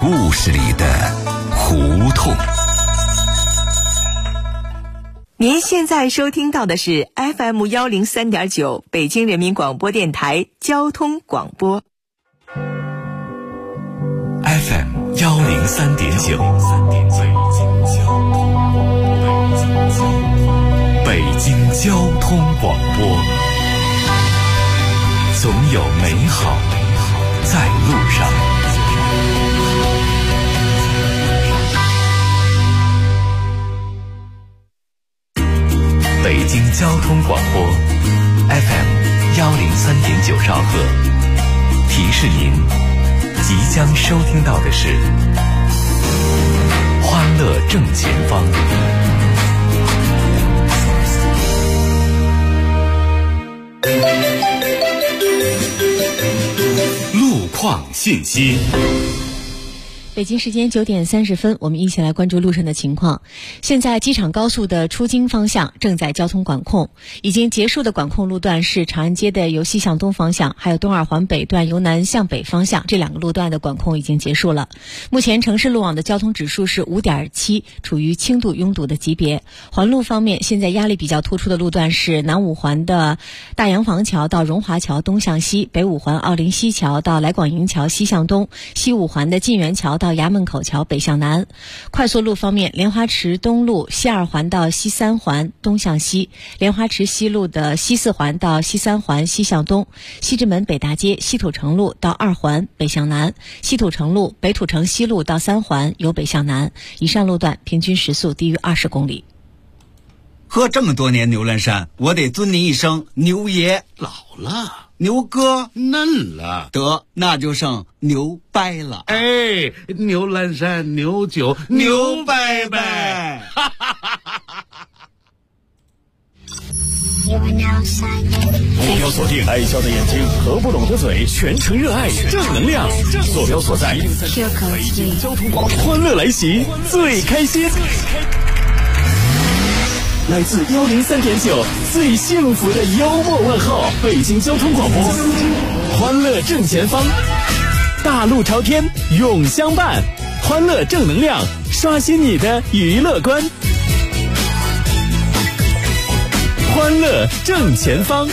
故事里的胡同。 您现在收听到的是 FM 103.9北京人民广播电台交通广播。 FM 103.9，北京交通广播，总有美好在路上。北京交通广播 FM 103.9兆赫，提示您即将收听到的是欢乐正前方。路况信息。 北京时间9点30分，我们一起来关注路上的情况。现在机场高速的出京方向正在交通管控，已经结束的管控路段是长安街的由西向东方向，还有东二环北段由南向北方向，这两个路段的管控已经结束了。目前城市路网的交通指数是 5.7， 处于轻度拥堵的级别。环路方面，现在压力比较突出的路段是南五环的大洋房桥到荣华桥东向西，北五环奥林西桥到来广营桥西向东，西五环的晋源桥到衙门口桥北向南。快速路方面，莲花池东路西二环到西三环东向西，莲花池西路的西四环到西三环西向东，西直门北大街西土城路到二环北向南，西土城路北土城西路到三环由北向南。以上路段平均时速低于20公里。 喝这么多年牛栏山，我得尊您一声牛爷。 老了， 牛哥嫩了， 得那就剩牛掰了。 哎，牛栏山牛酒牛掰掰，哈哈哈哈哈！ 目标锁定爱笑的眼睛和不懂的嘴，全程热爱正能量。坐标所在北京交通广播，欢乐来袭，最开心。来自103.9最幸福的幽默问候，北京交通广播，欢乐正前方，大路朝天永相伴，欢乐正能量，刷新你的娱乐观。欢乐正前方，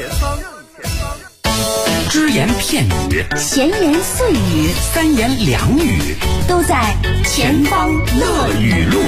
只言片语， 闲言碎语， 三言两语， 都在前方乐语录。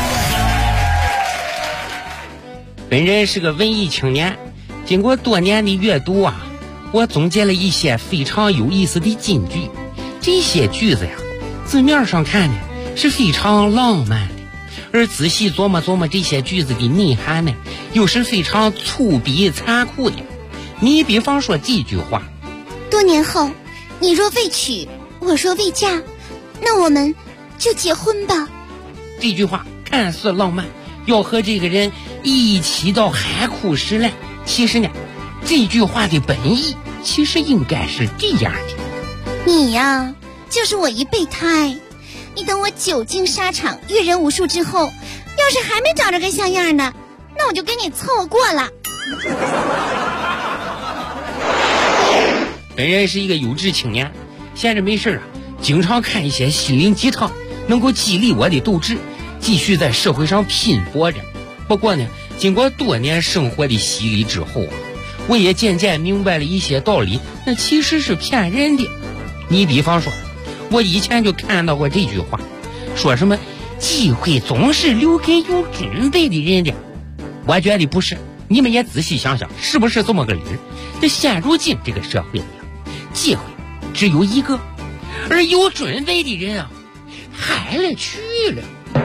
本人是个文艺青年，经过多年的阅读啊，我总结了一些非常有意思的金句。这些句子呀，字面上看呢是非常浪漫的，而仔细琢磨琢磨这些句子的内涵呢，又是非常粗鄙残酷的。你比方说这句话： 多年后，你若未娶，我若未嫁，那我们就结婚吧。 这句话看似浪漫，要和这个人一起到海枯石烂，其实呢，这句话的本意其实应该是这样的： 你呀，就是我一备胎，你等我久经沙场，阅人无数之后，要是还没找着个像样的，那我就跟你凑过了。 本人是一个有志青年，闲着没事啊，经常看一些心灵鸡汤，能够激励我的斗志，继续在社会上拼搏着。不过呢，经过多年生活的洗礼之后啊，我也渐渐明白了一些道理，那其实是骗人的。你比方说，我以前就看到过这句话，说什么机会总是留给有准备的人的。我觉得不是，你们也仔细想想，是不是这么个理？这现如今这个社会里啊，机会只有一个，而有准备的人啊，海了去了。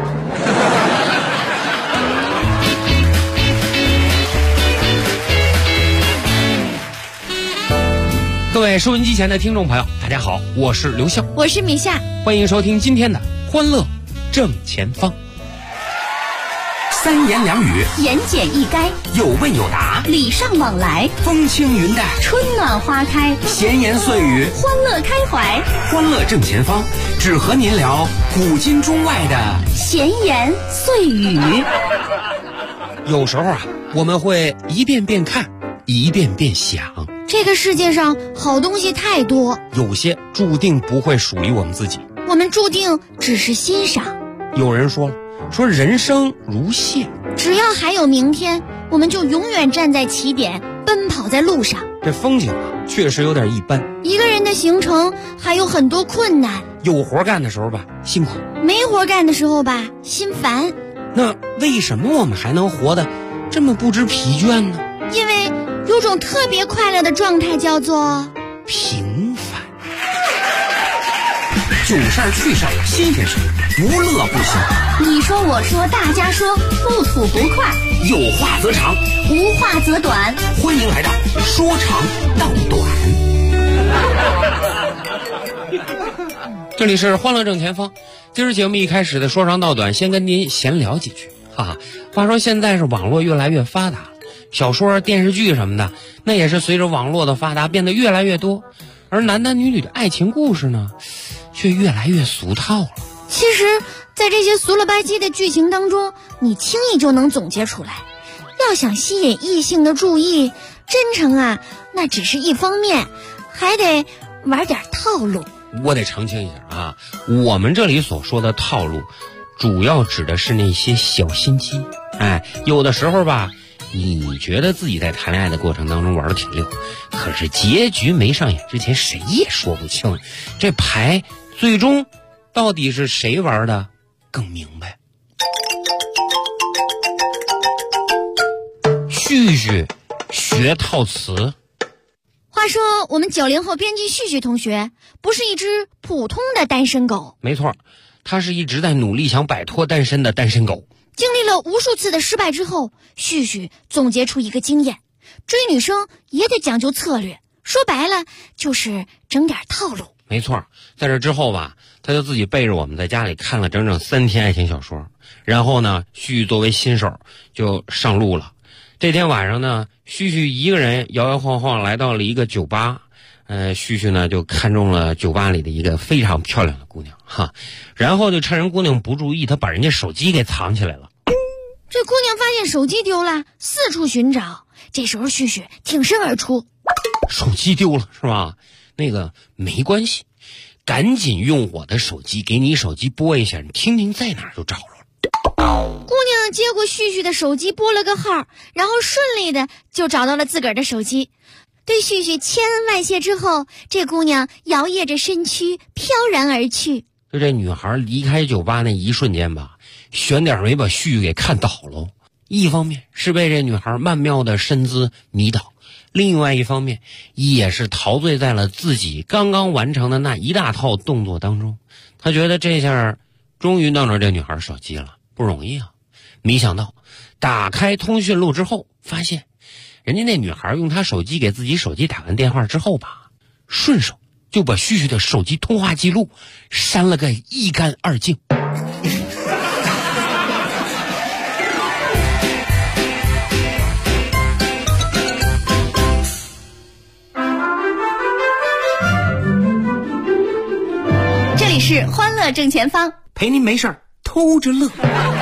各位收音机前的听众朋友，大家好，我是刘笑， 我是米夏， 欢迎收听今天的欢乐正前方。 三言两语， 言简意赅， 有问有答， 礼尚往来， 风轻云淡， 春暖花开， 闲言碎语， 欢乐开怀， 欢乐正前方，只和您聊古今中外的闲言碎语。 有时候啊，我们会一遍遍看，一遍遍想， 这个世界上好东西太多， 有些注定不会属于我们自己， 我们注定只是欣赏。 有人说了，说人生如线， 只要还有明天，我们就永远站在起点，奔跑在路上。 这风景啊，确实有点一般。 一个人的行程还有很多困难， 有活干的时候吧，辛苦； 没活干的时候吧，心烦。 那为什么我们还能活得这么不知疲倦呢？ 因为有种特别快乐的状态，叫做平凡。囧事儿、趣事儿、新鲜事儿，无乐不行。 你说我说大家说，不吐不快， 有话则长， 无话则短。 欢迎来到说长道短。这里是欢乐正前方。今儿节目一开始的说长道短，先跟您闲聊几句。哈哈，话说现在是网络越来越发达了，小说、电视剧什么的，那也是随着网络的发达变得越来越多，而男男女女的爱情故事呢，却越来越俗套了。 其实在这些俗了吧唧的剧情当中，你轻易就能总结出来。要想吸引异性的注意，真诚啊，那只是一方面，还得玩点套路。 我得澄清一下啊，我们这里所说的套路，主要指的是那些小心机。有的时候吧，你觉得自己在谈恋爱的过程当中玩得挺溜，可是结局没上演之前，谁也说不清这牌最终到底是谁玩的更明白。旭旭学套词。 话说我们90后编辑旭旭同学不是一只普通的单身狗， 没错，他是一直在努力想摆脱单身的单身狗。 经历了无数次的失败之后，旭旭总结出一个经验：追女生也得讲究策略，说白了就是整点套路。 没错，在这之后吧，他就自己背着我们在家里看了整整3天爱情小说，然后呢，旭旭作为新手就上路了。这天晚上呢，旭旭一个人摇摇晃晃来到了一个酒吧，旭旭呢就看中了酒吧里的一个非常漂亮的姑娘哈，然后就趁人姑娘不注意，他把人家手机给藏起来了。 这姑娘发现手机丢了，四处寻找。这时候旭旭挺身而出， 手机丢了是吧？那个没关系，赶紧用我的手机给你手机拨一下，你听听在哪儿就找着了。 姑娘接过旭旭的手机拨了个号，然后顺利的就找到了自个儿的手机。对旭旭千恩万谢之后，这姑娘摇曳着身躯飘然而去。 就这女孩离开酒吧那一瞬间吧，悬点没把旭旭给看倒了。一方面是被这女孩曼妙的身姿迷倒，另外一方面也是陶醉在了自己刚刚完成的那一大套动作当中。他觉得这下终于弄着这女孩手机了，不容易啊。没想到打开通讯录之后，发现人家那女孩用她手机给自己手机打完电话之后吧，顺手就把旭旭的手机通话记录删了个一干二净。 这里是欢乐正前方， 陪您没事儿偷着乐。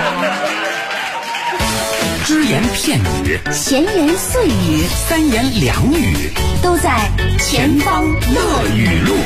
只言片语， 闲言碎语， 三言两语， 都在前方乐语录。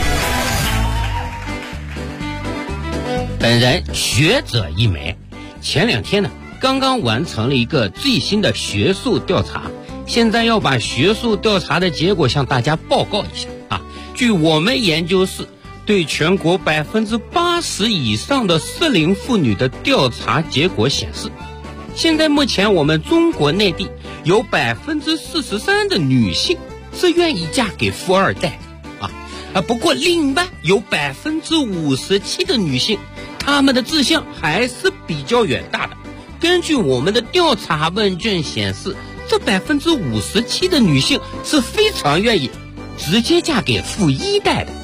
本人学者一枚，前2天呢，刚刚完成了一个最新的学术调查，现在要把学术调查的结果向大家报告一下啊。据我们研究室对全国80%以上的适龄妇女的调查结果显示，现在目前我们中国内地有43%的女性是愿意嫁给富二代不过另外有57%的女性，她们的志向还是比较远大的。根据我们的调查问卷显示，这57%的女性是非常愿意直接嫁给富1代的。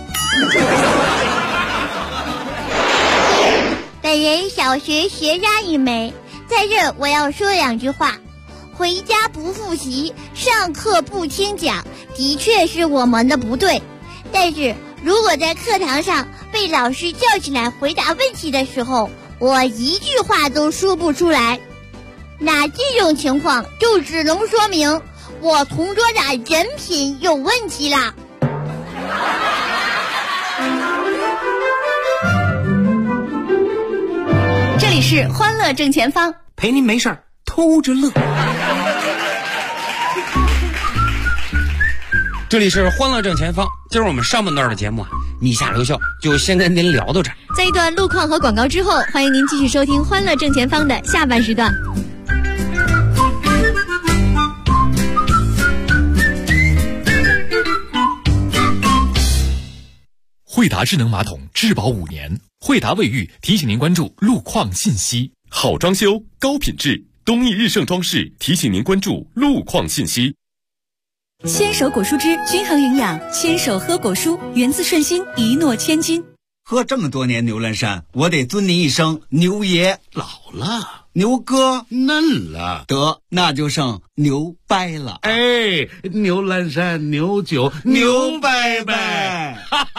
本人小学学渣一枚，在这我要说2句话：回家不复习，上课不听讲，的确是我们的不对。但是如果在课堂上被老师叫起来回答问题的时候，我一句话都说不出来，那这种情况就只能说明我同桌的人品有问题啦。 是欢乐正前方， 陪您没事儿偷着乐。这里是欢乐正前方，今儿我们上半段的节目啊，你下留校就先跟您聊到这儿。 在一段路况和广告之后，欢迎您继续收听欢乐正前方的下半时段。 惠达智能马桶质保5年，惠达卫浴提醒您关注路况信息。 好装修，高品质，东益日盛装饰提醒您关注路况信息。 牵手果蔬汁均衡营养，牵手喝果蔬，源自顺心，一诺千金。 喝这么多年牛栏山，我得尊您一声牛爷。 老了， 牛哥嫩了， 得那就剩牛掰了。 哎，牛栏山牛酒牛掰掰。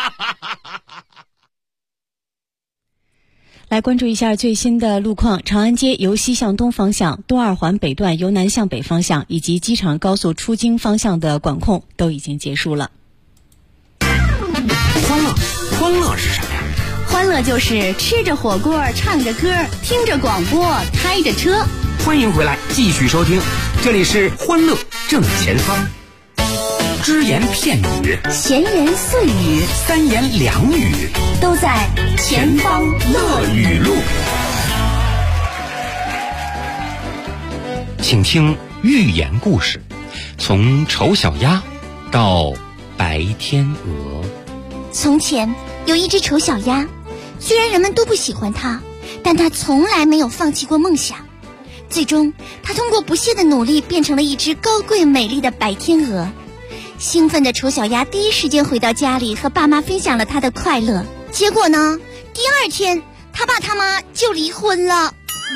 来关注一下最新的路况，长安街由西向东方向、东二环北段由南向北方向以及机场高速出京方向的管控都已经结束了。 欢乐是什么呀？ 欢乐就是吃着火锅，唱着歌，听着广播，开着车。 欢迎回来，继续收听，这里是欢乐正前方。只言片语， 闲言碎语， 三言两语， 都在前方乐语录。 请听寓言故事，从丑小鸭到白天鹅。 从前有一只丑小鸭，虽然人们都不喜欢它，但它从来没有放弃过梦想。最终它通过不懈的努力变成了一只高贵美丽的白天鹅。兴奋的丑小鸭第一时间回到家里，和爸妈分享了他的快乐。结果呢，第二天他爸他妈就离婚了。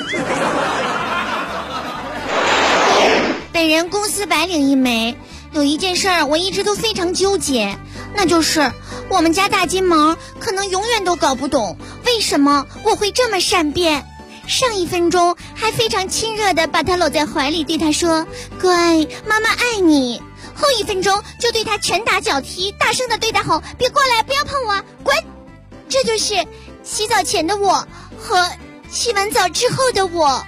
本人公司白领一枚，有一件事儿我一直都非常纠结，那就是我们家大金毛可能永远都搞不懂为什么我会这么善变。上一分钟还非常亲热地把他搂在怀里，对他说乖，妈妈爱你。后一分钟就对他拳打脚踢，大声地对他吼，别过来，不要碰我，滚。这就是洗澡前的我和洗完澡之后的我。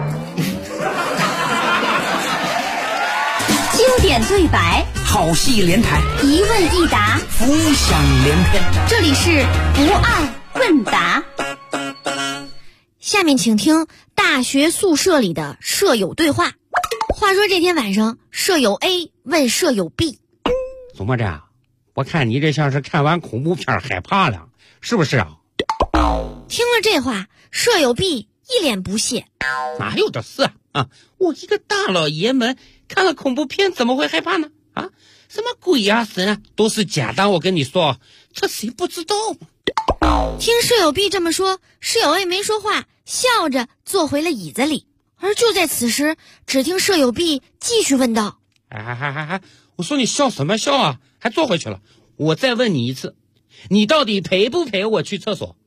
经典对白， 好戏连台， 一问一答， 浮想联翩。 这里是不二问答。下面请听大学宿舍里的舍友对话。话说这天晚上，舍友 A 问舍友 B， 怎么着？我看你这像是看完恐怖片害怕了，是不是啊？ 听了这话，舍友 B 一脸不屑， 哪有的事啊？我一个大老爷们看了恐怖片怎么会害怕呢？啊，什么鬼啊神啊，都是假的，我跟你说，这谁不知道吗？ 听舍友 B 这么说，舍友 A 没说话，笑着坐回了椅子里。而就在此时，只听舍友 B 继续问道： 我说你笑什么笑啊？还坐回去了。我再问你一次，你到底陪不陪我去厕所？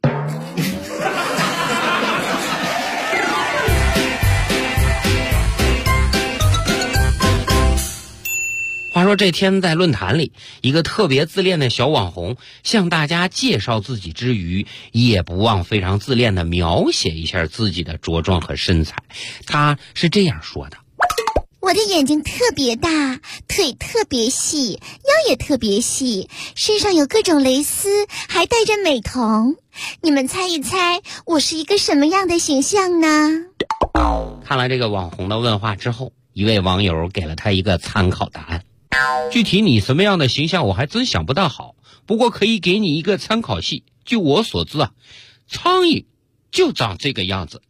话说这天在论坛里，一个特别自恋的小网红向大家介绍自己之余，也不忘非常自恋的描写一下自己的着装和身材。他是这样说的： 我的眼睛特别大，腿特别细，腰也特别细，身上有各种蕾丝，还戴着美瞳。你们猜一猜，我是一个什么样的形象呢？ 看了这个网红的问话之后，一位网友给了他一个参考答案。具体你什么样的形象我还真想不大好，不过可以给你一个参考系。据我所知啊，苍蝇就长这个样子。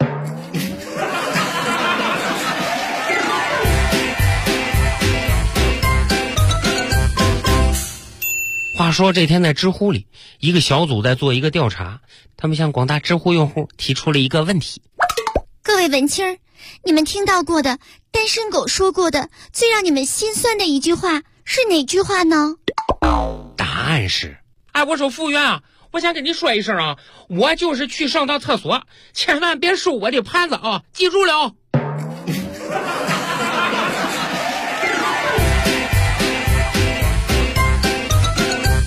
话说这天在知乎里，一个小组在做一个调查，他们向广大知乎用户提出了一个问题： 各位文青儿，你们听到过的单身狗说过的最让你们心酸的一句话是哪句话呢？ 答案是：我说服务员啊，我想跟你说一声啊，我就是去上趟厕所，千万别收我的盘子啊，记住了。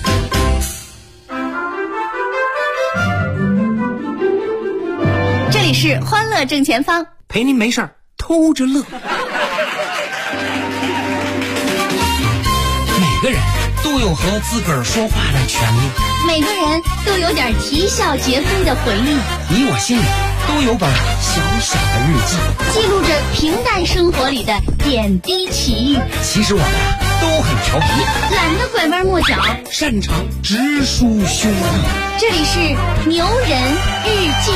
这里是欢乐正前方， 陪您没事儿偷着乐。每个人都有和自个儿说话的权利， 每个人都有点啼笑皆非的回忆， 你我心里都有本小小的日记， 记录着平淡生活里的点滴奇遇。 其实我们都很调皮， 懒得拐弯抹角， 擅长直抒胸臆。 这里是牛人日记。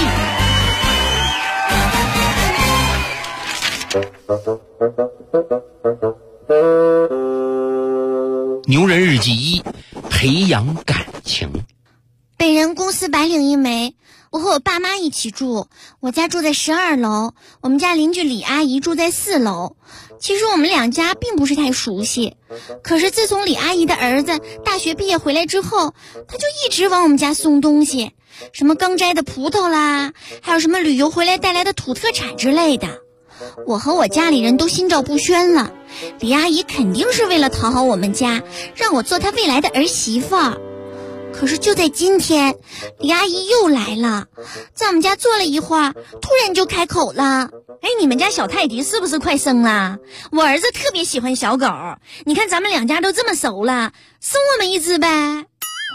牛人日记1：培养感情。 本人公司白领一枚，我和我爸妈一起住，我家住在12楼，我们家邻居李阿姨住在4楼。其实我们两家并不是太熟悉，可是自从李阿姨的儿子大学毕业回来之后，他就一直往我们家送东西，什么刚摘的葡萄啦，还有什么旅游回来带来的土特产之类的。我和我家里人都心照不宣了，李阿姨肯定是为了讨好我们家，让我做她未来的儿媳妇儿。可是就在今天，李阿姨又来了，在我们家坐了一会儿，突然就开口了： 哎，你们家小泰迪是不是快生了？我儿子特别喜欢小狗，你看咱们两家都这么熟了，送我们一只呗。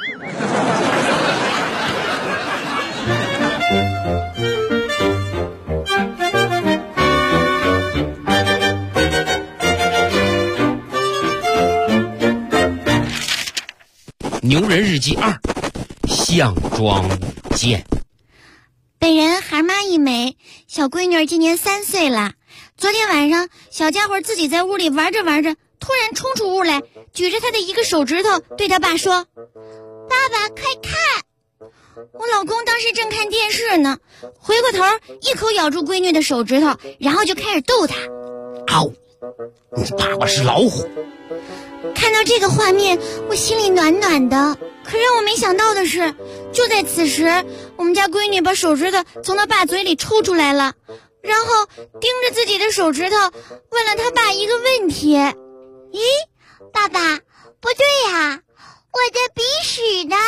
牛人日记2：项庄舞剑。 本人孩妈一枚，小闺女今年3岁了。昨天晚上，小家伙自己在屋里玩着玩着，突然冲出屋来，举着他的一个手指头对他爸说：爸爸快看！我老公当时正看电视呢，回过头一口咬住闺女的手指头，然后就开始逗她。 嗷！你爸爸是老虎。 看到这个画面，我心里暖暖的。可让我没想到的是，就在此时，我们家闺女把手指头从她爸嘴里抽出来了，然后盯着自己的手指头，问了他爸一个问题：咦，爸爸，不对呀，我的鼻屎呢？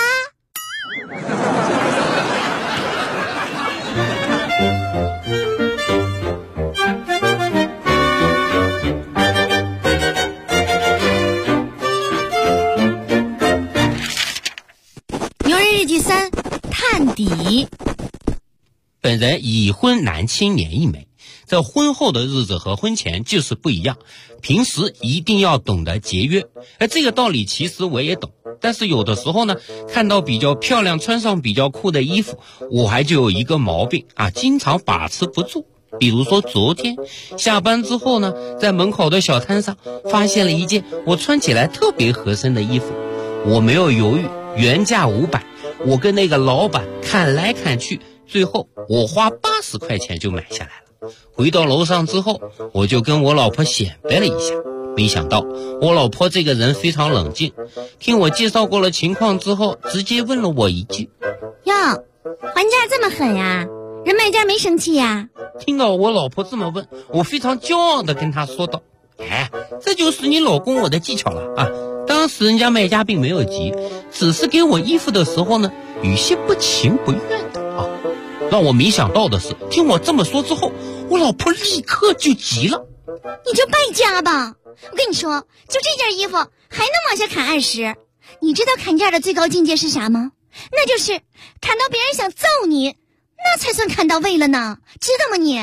日记3：探底。 本人已婚男青年一枚，在婚后的日子和婚前就是不一样，平时一定要懂得节约。这个道理其实我也懂，但是有的时候呢，看到比较漂亮穿上比较酷的衣服，我还就有一个毛病啊，经常把持不住。比如说昨天下班之后呢，在门口的小摊上发现了一件我穿起来特别合身的衣服，我没有犹豫，原价500，我跟那个老板看来看去，最后我花80块钱就买下来了。回到楼上之后，我就跟我老婆显摆了一下，没想到我老婆这个人非常冷静，听我介绍过了情况之后，直接问了我一句： 哟，还价这么狠呀？人卖家没生气呀？ 听到我老婆这么问，我非常骄傲地跟她说道：哎，这就是你老公我的技巧了啊！当时人家卖家并没有急，只是给我衣服的时候呢，语些不情不愿的啊。让我没想到的是，听我这么说之后，我老婆立刻就急了： 你就败家吧！我跟你说，就这件衣服还能往下砍20，你知道砍价的最高境界是啥吗？那就是砍到别人想揍你，那才算砍到位了呢，知道吗你？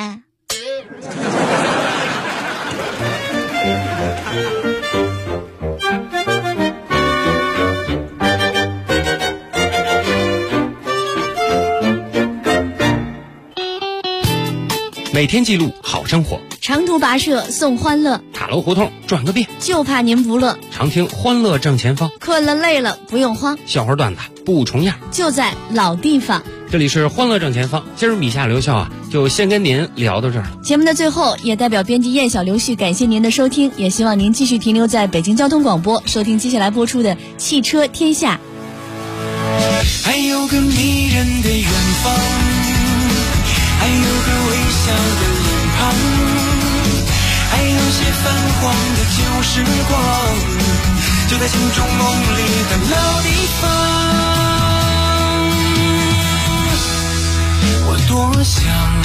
每天记录好生活， 长途跋涉送欢乐， 塔楼胡同转个遍， 就怕您不乐。 常听欢乐正前方， 困了累了不用慌， 笑话段子不重样， 就在老地方。 这里是欢乐正前方，今儿米夏刘笑啊，就先跟您聊到这儿了。 节目的最后，也代表编辑燕小刘旭感谢您的收听，也希望您继续停留在北京交通广播，收听接下来播出的《汽车天下》。 还有个迷人的远方，还有个微笑的脸庞，还有些泛黄的旧时光，就在心中梦里的老地方。 我多想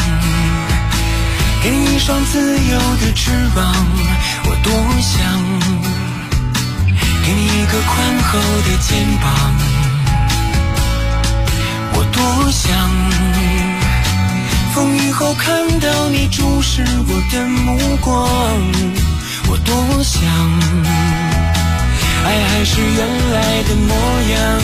给你一双自由的翅膀，我多想给你一个宽厚的肩膀，我多想风雨后看到你注视我的目光，我多想爱还是原来的模样，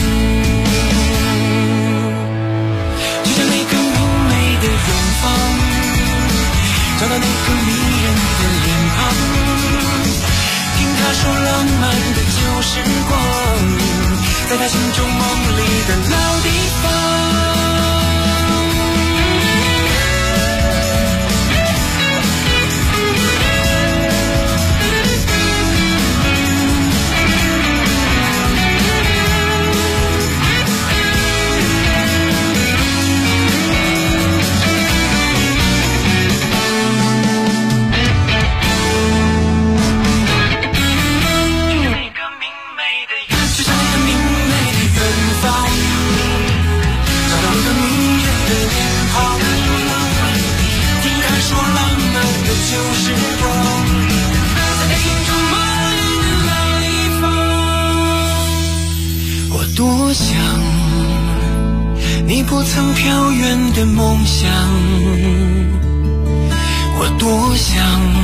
就像那个明媚的远方，找到那个迷人的脸庞，听他说浪漫的旧时光，在他心中梦里的老地方。多想你不曾飘远的梦想，我多想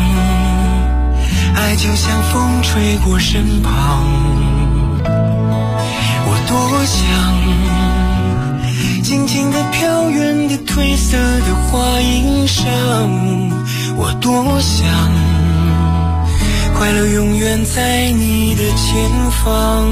爱就像风吹过身旁，我多想静静地飘远的褪色的花衣裳，我多想快乐永远在你的前方。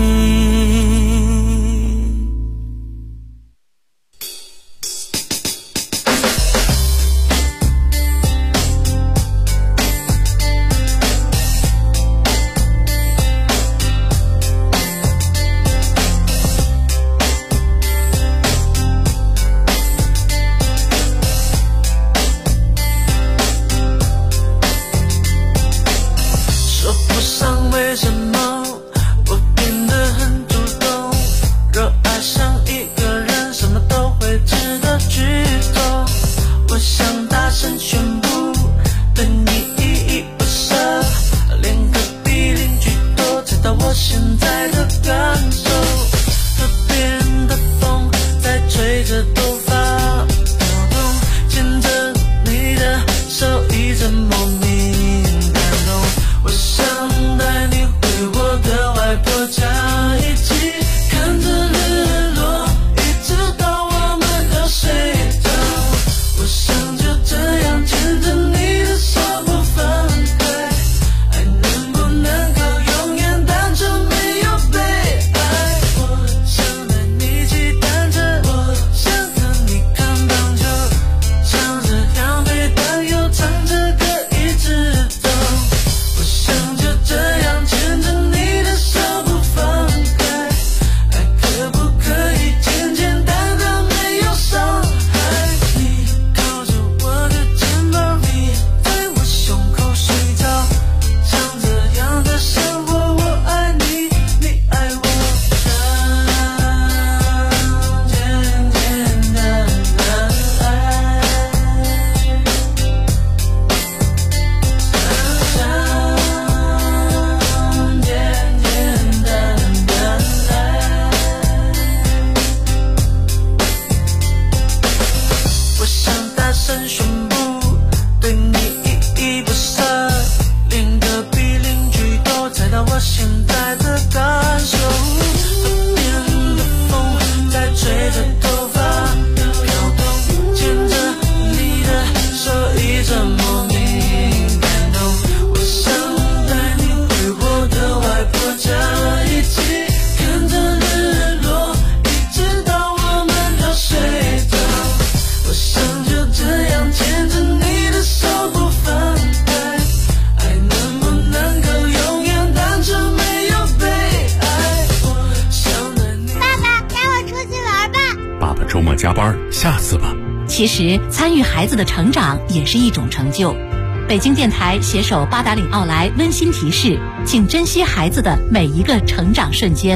加班，下次吧。 其实参与孩子的成长也是一种成就。北京电台携手八达岭奥莱温馨提示，请珍惜孩子的每一个成长瞬间。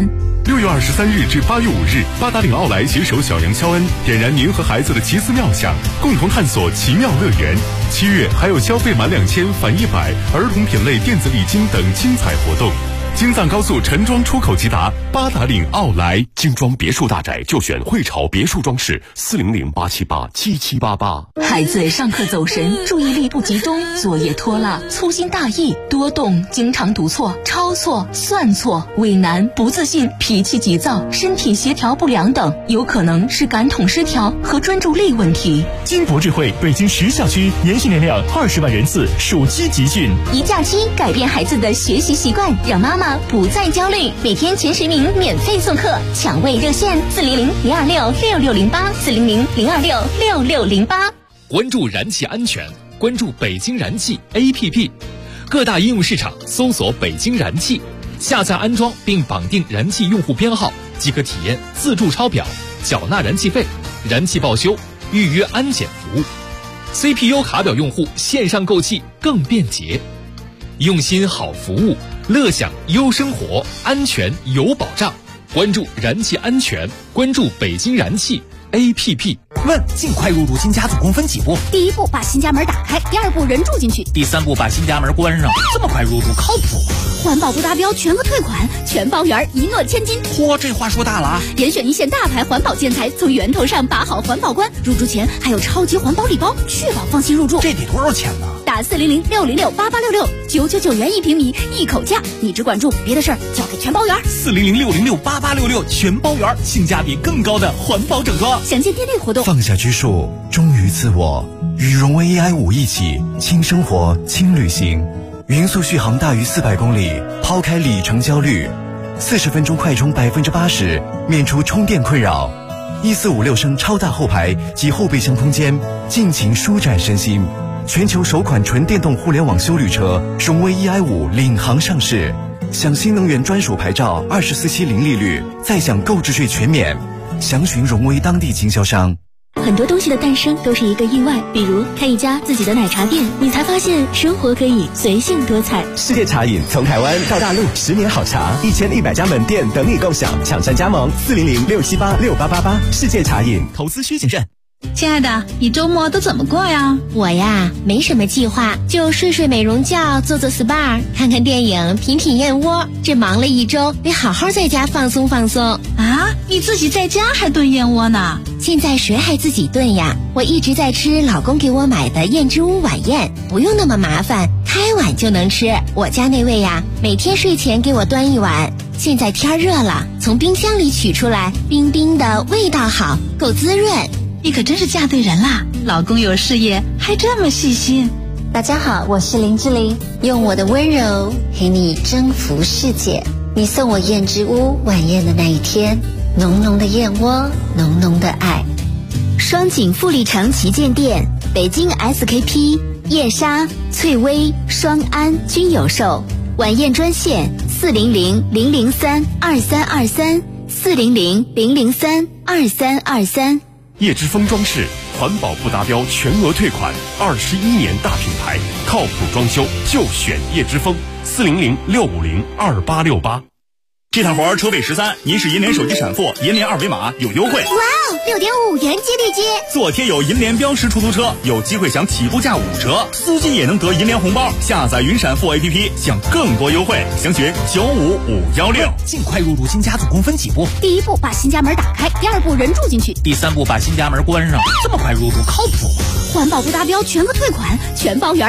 6月23日至8月5日，八达岭奥莱携手小杨肖恩，点燃您和孩子的奇思妙想，共同探索奇妙乐园。7月还有消费满2000返100，儿童品类电子礼金等精彩活动。京藏高速陈庄出口即达，八达岭奥莱。精装别墅大宅就选汇潮别墅装饰，400-878-7788。 孩子上课走神，注意力不集中，作业拖拉，粗心大意，多动，经常读错、抄错、算错，畏难、不自信，脾气急躁，身体协调不良等，有可能是感统失调和专注力问题。 金博智慧北京10校区年训练量20万人次，暑期集训。 一假期改变孩子的学习习惯，让妈妈不再焦虑，每天前10名免费送课，抢位热线400-026-6608，400-026-6608。 关注燃气安全，关注北京燃气 APP， 各大应用市场搜索北京燃气，下载安装并绑定燃气用户编号，即可体验自助抄表、缴纳燃气费、燃气报修、预约安检服务。CPU 卡表用户线上购气更便捷，用心好服务，乐享优生活，安全有保障。关注燃气安全，关注北京燃气 APP。 问：尽快入住新家总共分几步？ 第一步把新家门打开，第二步人住进去， 第3步把新家门关上。这么快入住靠谱？ 环保不达标全额退款，全包圆，一诺千金。 嚯，这话说大了啊！ 严选一线大牌环保建材，从源头上把好环保关。入住前还有超级环保礼包，确保放心入住。 这得多少钱呢？ 打400-606-8866，999元1平米，一口价。你只管住，别的事儿交给全包圆。 400-606-8866，全包圆，性价比更高的环保整装。 详见店内活动。 放下拘束，忠于自我，与荣威 AI5一起轻生活、轻旅行。匀速续航大于400公里，抛开里程焦虑，40分钟快充80%，免除充电困扰。1456升超大后排及后备箱空间，尽情舒展身心。全球首款纯电动互联网休旅车荣威 EI5领航上市，享新能源专属牌照，24期零利率，再享购置税全免。详询荣威当地经销商。 很多东西的诞生都是一个意外，比如开一家自己的奶茶店，你才发现生活可以随性多彩。 世界茶饮从台湾到大陆，10年好茶，1100家门店等你共享，抢占加盟400-678-6888。世界茶饮，投资需谨慎。 亲爱的，你周末都怎么过呀？ 我呀，没什么计划，就睡睡美容觉，做做 SPA， 看看电影，品品燕窝。这忙了一周，得好好在家放松放松。 啊，你自己在家还炖燕窝呢？ 现在谁还自己炖呀？我一直在吃老公给我买的燕之屋晚宴，不用那么麻烦，开碗就能吃。我家那位呀，每天睡前给我端一碗。现在天热了，从冰箱里取出来，冰冰的，味道好，够滋润。 你可真是嫁对人啦！老公有事业，还这么细心。 大家好，我是林志玲，用我的温柔陪你征服世界。你送我燕之屋晚宴的那一天，浓浓的燕窝，浓浓的爱。 双井富力城旗舰店、北京 SKP、叶莎、翠微、双安均有售。晚宴专线400-003-2323，400-003-2323。 叶之峰装饰，环保不达标全额退款，21年大品牌，靠谱装修就选叶之峰，400-650-2868。 这趟活车位13，您是银联手机闪付，银联二维码有优惠。 哇哦，6.5元激励金！ 做贴有银联标识出租车，有机会享起步价5折，司机也能得银联红包。下载云闪付 APP， 享更多优惠。详询95516。 尽快入住新家总共分几步？ 第一步把新家门打开，第二步人住进去， 第3步把新家门关上。这么快入住靠谱？ 环保不达标全额退款，全包圆。